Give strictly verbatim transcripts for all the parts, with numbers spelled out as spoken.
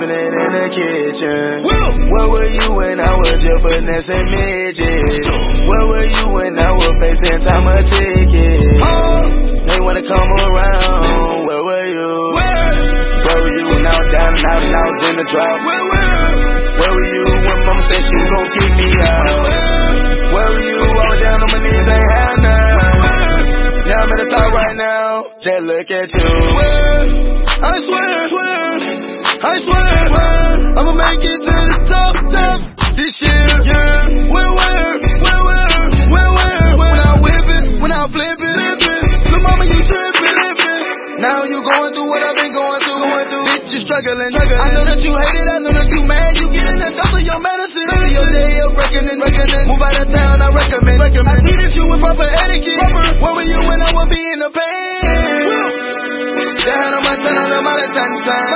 whipping it in the kitchen. Where were you when I was your finessing midget? Where were you when I was facing time a ticket? They wanna come around, where were you? Where were you when I was down and out and I was in the drought? Where were you when mama said she was gon' kick me out? Where were you? I was down on my knees, ain't had none. Now I'm at the top right now, just look at you. I swear, I swear, I'ma make it to the top, top this year. Yeah. Where, where, where, where, where, where, when I whip it, when I flip it, look mama, you trippin'. Now you going through what I've been going through, going through. Bitch, you struggling. I know that you hate it, I know that you mad, you getting that stuff of your medicine. Maybe your day of reckoning, reckoning. Move out of town, I recommend. I treated you with proper etiquette. Where were you when I would be in the pain? Down on my son, on the mother son,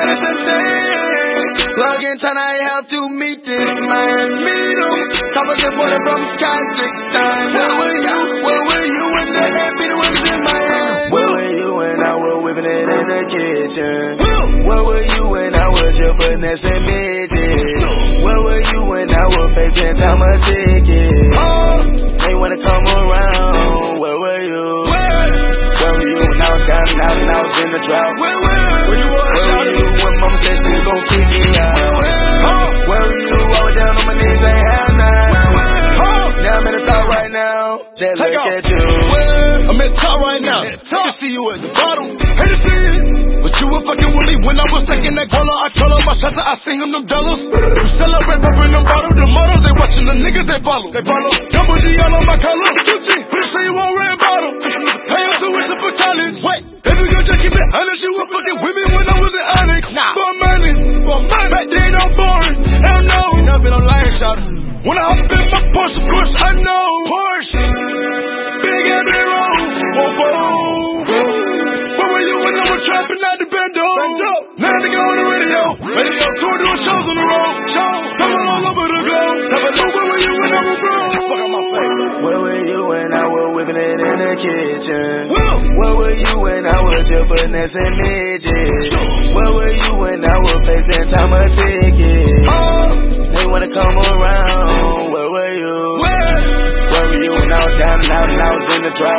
plug in time, I have to meet this man. Meet him. Top of the border from Kazakhstan. Where were you? Where were you when the beat was in my hand? Where were you when I was whipping it in the kitchen? Where were you when I was your finessing midget? Where were you when I was facing time a ticket? They wanna come around. Where were you? Where were you when I was down and out and I was in the drought? Where were you? Where were you when mama said she was gon' kick me out? Where were you? I was down on my knees, ain't had none. Now I'm at the top right now, just look at you. I'm at the top right now. I can see you at the bottom. Hate to see it, but you were fucking with me when I was taking that guala. I call up my shots, I sing him them dollars. You celebrate by bringing them bottles. The models, they watching the niggas, they follow. They follow. Double G all on my collar. Gucci, pretty sure you want red bottom. Pay your tuition for college. Wait, baby girl, just keep it honest. You were fucking with me when I was in Onyx. Nah. For money, for money. Back then I'm born. Hell no. You never been on line shot. When I hop in my Porsche, of course I know. Porsche. Big and big roll. Whoa, whoa. Where were you when I was trapping out the bando? Now nigga on the radio. Radio. Tour doing shows on the road. Shows. Travel all over the globe. Travel. Where were you when I was broke? Fuck out my face. Where were you when I was whipping it in the kitchen? Where were you when I was your finessing midget? Where were you when I was facing time a ticket? They wanna come around. Where were you? Where were you when I was down and out and I was in the drought?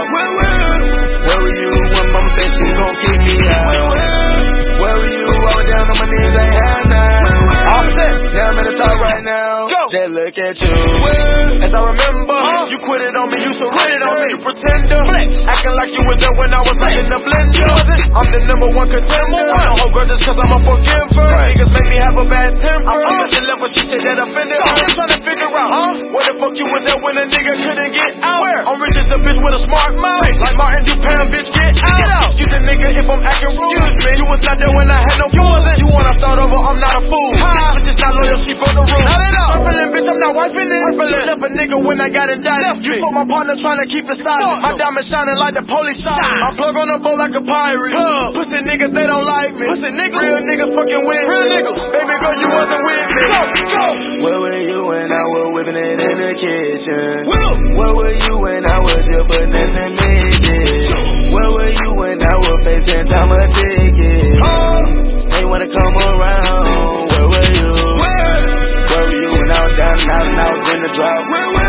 Where were you when mama said she was gon' kick me out? Where were you? I was down on my knees, ain't had none. All set. Now I'm at the top right now. Go. Just look at you. As I remember, huh? You quit it on me, you surrendered on me, you pretender. Flex. Acting like you was there when I was like in the blender. I'm the number one contender. I don't hold grudges cause I'm a forgiver. Right. Niggas make me have a bad temper. I'm on the level, she said that offended. I'm just trying to figure out, huh? What the fuck you was at when a nigga couldn't get out? Where? I'm rich as a bitch with a smart mouth. Bitch. Like Martin Dupin, bitch, get out. Get out. Excuse a nigga if I'm acting rude. Excuse me. You was not there when I had no food. You wanna start over, I'm not a fool. Ha. Bitch is not loyal, she broke the rules. Not at all. Shuffling, bitch, I'm not wifing it. You left a nigga when I got indicted. You fought my partner trying to keep it silent. My diamond shining like the police shine. I plug on the boat like a pirate. Huh. Pussy niggas, they don't like me. Pussy niggas, real niggas fucking with real niggas. Baby girl, you wasn't with me. Go, go. Where were you when I was whipping it in the kitchen? Where were you when I was your finessing midget? Where were you when I was facing time a ticket? They wanna come around. Where were you? Where were you when I was down and out and I was in the drought?